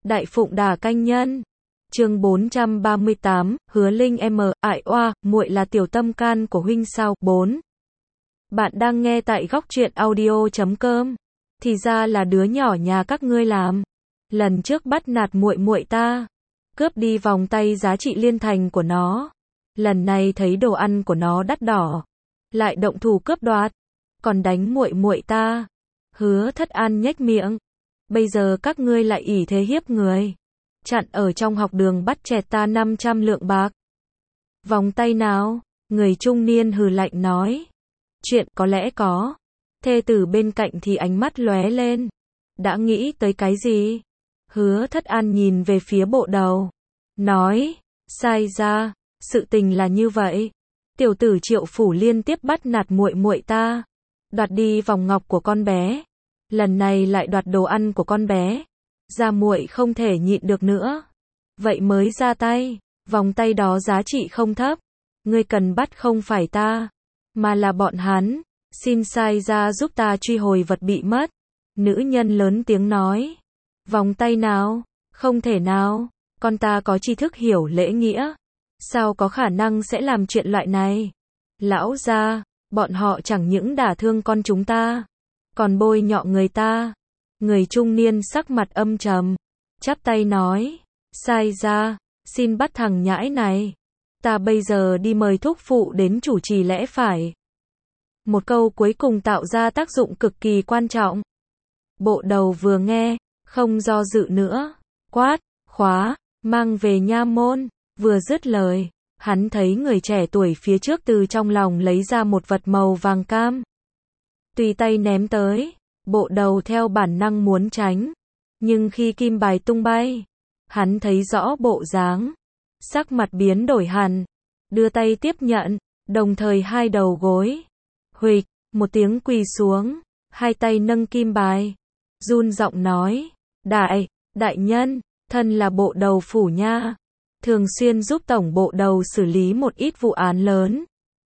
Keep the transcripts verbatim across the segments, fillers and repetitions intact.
Đại Phụng Đà Canh Nhân. Chương bốn trăm ba mươi tám, Hứa Linh em, ải oa, muội là tiểu tâm can của huynh sao? bốn. Bạn đang nghe tại góc truyện audio chấm com. Thì ra là đứa nhỏ nhà các ngươi làm. Lần trước bắt nạt muội muội ta, cướp đi vòng tay giá trị liên thành của nó. Lần này thấy đồ ăn của nó đắt đỏ, lại động thủ cướp đoạt, còn đánh muội muội ta. Hứa Thất An nhếch miệng. Bây giờ các ngươi lại ỷ thế hiếp người, chặn ở trong học đường bắt chẹt ta năm trăm lượng bạc. Vòng tay nào? Người trung niên hừ lạnh nói. Chuyện có lẽ có. Thê tử bên cạnh thì ánh mắt lóe lên. Đã nghĩ tới cái gì? Hứa Thất An nhìn về phía Bộ Đầu, nói, sai ra, sự tình là như vậy. Tiểu tử Triệu Phủ liên tiếp bắt nạt muội muội ta, đoạt đi vòng ngọc của con bé, lần này lại đoạt đồ ăn của con bé. Gia muội không thể nhịn được nữa, vậy mới ra tay. Vòng tay đó giá trị không thấp, ngươi cần bắt không phải ta, mà là bọn hắn. Xin sai ra giúp ta truy hồi vật bị mất. Nữ nhân lớn tiếng nói. Vòng tay nào? Không thể nào, con ta có tri thức hiểu lễ nghĩa, sao có khả năng sẽ làm chuyện loại này? Lão gia, bọn họ chẳng những đả thương con chúng ta, còn bôi nhọ người ta. Người trung niên sắc mặt âm trầm, chắp tay nói, sai ra, xin bắt thằng nhãi này. Ta bây giờ đi mời thúc phụ đến chủ trì lẽ phải. Một câu cuối cùng tạo ra tác dụng cực kỳ quan trọng. Bộ Đầu vừa nghe, không do dự nữa, quát, khóa, mang về nha môn. Vừa dứt lời, hắn thấy người trẻ tuổi phía trước từ trong lòng lấy ra một vật màu vàng cam, tùy tay ném tới. Bộ Đầu theo bản năng muốn tránh, nhưng khi kim bài tung bay, hắn thấy rõ bộ dáng, sắc mặt biến đổi hẳn, đưa tay tiếp nhận, đồng thời hai đầu gối, huỵch, một tiếng quỳ xuống, hai tay nâng kim bài, run giọng nói, đại, đại nhân, thân là Bộ Đầu phủ nha, thường xuyên giúp tổng bộ đầu xử lý một ít vụ án lớn.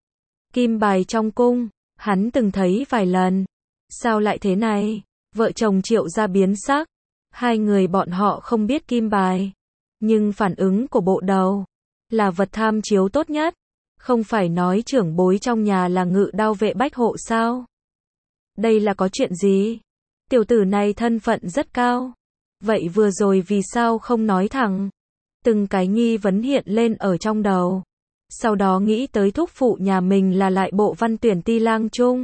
Kim bài trong cung, hắn từng thấy vài lần. Sao lại thế này? Vợ chồng Triệu gia biến sắc. Hai người bọn họ không biết kim bài, nhưng phản ứng của Bộ Đầu là vật tham chiếu tốt nhất. Không phải nói trưởng bối trong nhà là ngự đao vệ bách hộ sao? Đây là có chuyện gì? Tiểu tử này thân phận rất cao, vậy vừa rồi vì sao không nói thẳng? Từng cái nghi vấn hiện lên ở trong đầu. Sau đó nghĩ tới thúc phụ nhà mình là lại bộ văn tuyển ti lang trung,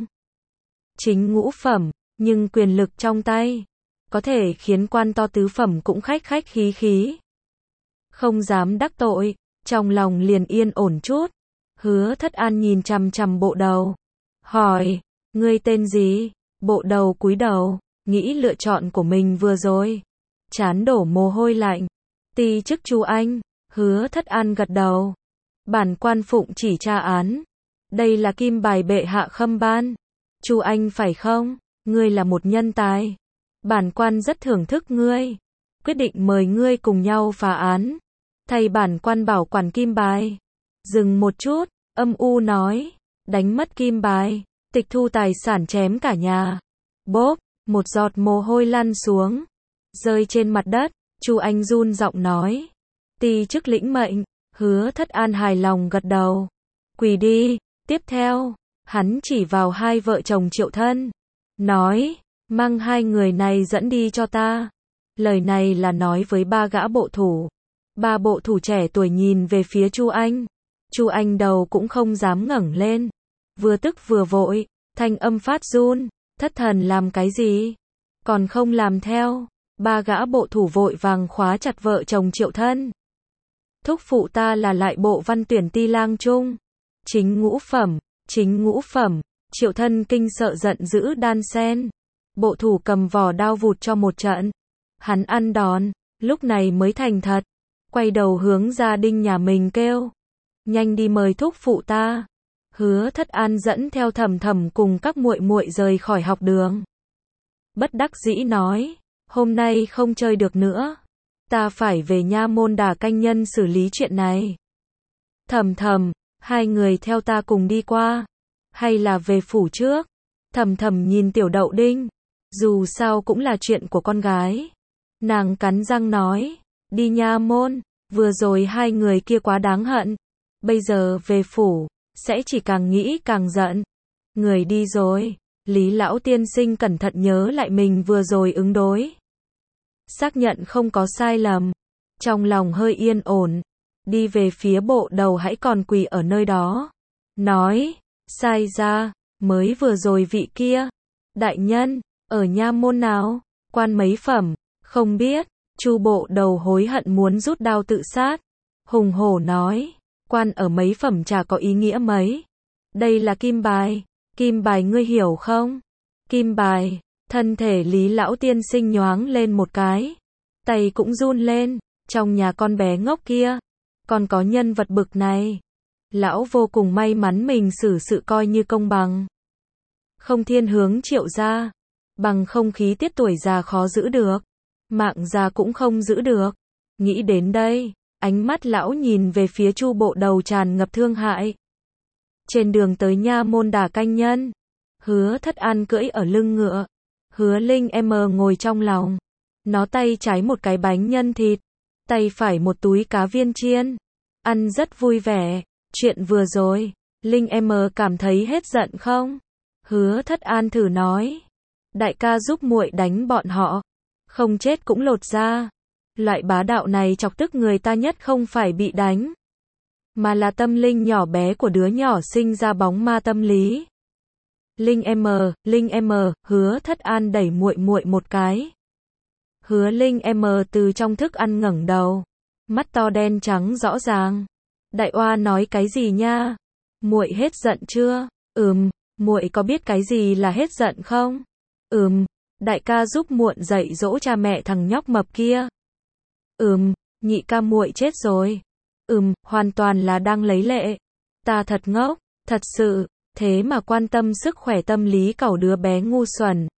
chính ngũ phẩm, nhưng quyền lực trong tay, có thể khiến quan to tứ phẩm cũng khách khách khí khí. Không dám đắc tội, trong lòng liền yên ổn chút. Hứa Thất An nhìn chằm chằm Bộ Đầu, hỏi, ngươi tên gì? Bộ Đầu cúi đầu, nghĩ lựa chọn của mình vừa rồi, trán đổ mồ hôi lạnh. Ti chức Chu Anh. Hứa Thất An gật đầu. Bản quan phụng chỉ tra án. Đây là kim bài bệ hạ khâm ban. Chu Anh phải không? Ngươi là một nhân tài, bản quan rất thưởng thức ngươi. Quyết định mời ngươi cùng nhau phá án, thay bản quan bảo quản kim bài. Dừng một chút, âm u nói, đánh mất kim bài, tịch thu tài sản chém cả nhà. Bốp, một giọt mồ hôi lăn xuống, rơi trên mặt đất. Chu Anh run giọng nói, ti chức lĩnh mệnh. Hứa Thất An hài lòng gật đầu. Quỳ đi. Tiếp theo, hắn chỉ vào hai vợ chồng Triệu thân, nói, mang hai người này dẫn đi cho ta. Lời này là nói với ba gã bộ thủ. Ba bộ thủ trẻ tuổi nhìn về phía Chu Anh. Chu Anh đầu cũng không dám ngẩng lên, vừa tức vừa vội, thanh âm phát run, thất thần làm cái gì? Còn không làm theo. Ba gã bộ thủ vội vàng khóa chặt vợ chồng Triệu thân. Thúc phụ ta là lại bộ văn tuyển ti lang trung, chính ngũ phẩm, chính ngũ phẩm. Triệu thân kinh sợ giận dữ đan sen. Bộ thủ cầm vỏ đao vụt cho một trận. Hắn ăn đòn, lúc này mới thành thật, quay đầu hướng gia đình nhà mình kêu, nhanh đi mời thúc phụ ta. Hứa Thất An dẫn theo Thầm Thầm cùng các muội muội rời khỏi học đường. Bất đắc dĩ nói, hôm nay không chơi được nữa, ta phải về nha môn Đà Canh Nhân xử lý chuyện này. Thầm Thầm, hai người theo ta cùng đi qua, hay là về phủ trước? Thầm Thầm nhìn Tiểu Đậu Đinh, dù sao cũng là chuyện của con gái, Nàng cắn răng nói, đi nha môn, vừa rồi hai người kia quá đáng hận, bây giờ về phủ, sẽ chỉ càng nghĩ càng giận. Người đi rồi, Lý lão tiên sinh cẩn thận nhớ lại mình vừa rồi ứng đối. Xác nhận không có sai lầm, trong lòng hơi yên ổn, đi về phía bộ đầu hãy còn quỳ ở nơi đó. Nói, sai ra, mới vừa rồi vị kia, đại nhân, ở nha môn nào, quan mấy phẩm, không biết. Chu bộ đầu hối hận muốn rút đao tự sát. Hùng hổ nói, quan ở mấy phẩm chả có ý nghĩa mấy. Đây là kim bài, kim bài ngươi hiểu không? Kim bài, thân thể Lý lão tiên sinh nhoáng lên một cái. Tay cũng run lên, trong nhà con bé ngốc kia, còn có nhân vật bực này. Lão vô cùng may mắn mình xử sự coi như công bằng. Không thiên hướng Triệu gia, bằng không khí tiết tuổi già khó giữ được. Mạng già cũng không giữ được. Nghĩ đến đây, ánh mắt lão nhìn về phía Chu bộ đầu tràn ngập thương hại. Trên đường tới nha môn đả canh nhân, Hứa Thất An cưỡi ở lưng ngựa, Hứa Linh em ngồi trong lòng. Nó tay trái một cái bánh nhân thịt, tay phải một túi cá viên chiên, ăn rất vui vẻ. Chuyện vừa rồi, Linh em cảm thấy hết giận không? Hứa Thất An thử nói, đại ca giúp muội đánh bọn họ, không chết cũng lột ra. Loại bá đạo này chọc tức người ta nhất không phải bị đánh, mà là tâm linh nhỏ bé của đứa nhỏ sinh ra bóng ma tâm lý. Linh em, Linh em, Hứa Thất An đẩy muội muội một cái. Hứa Linh em từ trong thức ăn ngẩng đầu, mắt to đen trắng rõ ràng. Đại oa nói cái gì nha? Muội hết giận chưa? Ừm, muội có biết cái gì là hết giận không? Ừm, đại ca giúp muộn dạy dỗ cha mẹ thằng nhóc mập kia. Ừm, nhị ca muội chết rồi. Ừm, hoàn toàn là đang lấy lệ. Ta thật ngốc, thật sự, thế mà quan tâm sức khỏe tâm lý cẩu đứa bé ngu xuẩn.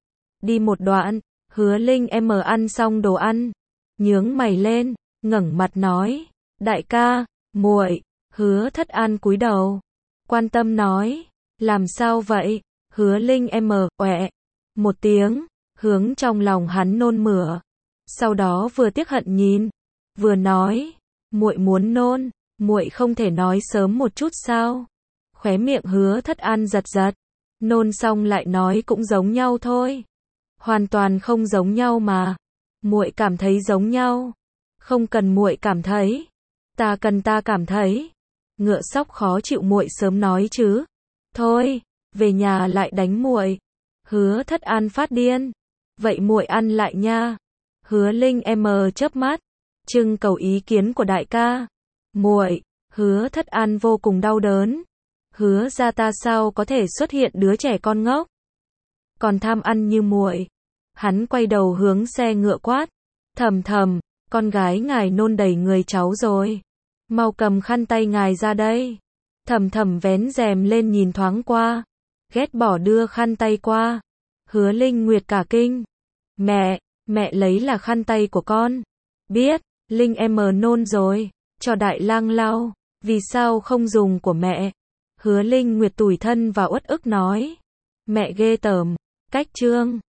Đi một đoạn, Hứa Linh em ăn xong đồ ăn, nhướng mày lên, ngẩng mặt nói, đại ca, muội. Hứa Thất An cúi đầu, quan tâm nói, làm sao vậy? Hứa Linh em oẹ một tiếng, hướng trong lòng hắn nôn mửa. Sau đó vừa tiếc hận nhìn, vừa nói, muội muốn nôn, muội không thể nói sớm một chút sao? Khóe miệng Hứa Thất An giật giật, nôn xong lại nói cũng giống nhau thôi. Hoàn toàn không giống nhau mà. Muội cảm thấy giống nhau. Không cần muội cảm thấy, ta cần ta cảm thấy. Ngựa sóc khó chịu muội sớm nói chứ. Thôi, về nhà lại đánh muội. Hứa Thất An phát điên. Vậy muội ăn lại nha. Hứa Linh em chớp mắt, trưng cầu ý kiến của đại ca. Muội, Hứa Thất An vô cùng đau đớn. Hứa ra ta sao có thể xuất hiện đứa trẻ con ngốc, còn tham ăn như muội. Hắn quay đầu hướng xe ngựa quát, thầm thầm, con gái ngài nôn đầy người cháu rồi. Mau cầm khăn tay ngài ra đây. Thầm thầm vén rèm lên nhìn thoáng qua, ghét bỏ đưa khăn tay qua. Hứa Linh Nguyệt cả kinh. Mẹ, mẹ lấy là khăn tay của con. Biết, Linh em nôn rồi, cho đại lang lau, vì sao không dùng của mẹ? Hứa Linh Nguyệt tủi thân và uất ức nói. Mẹ ghê tởm, cách trương.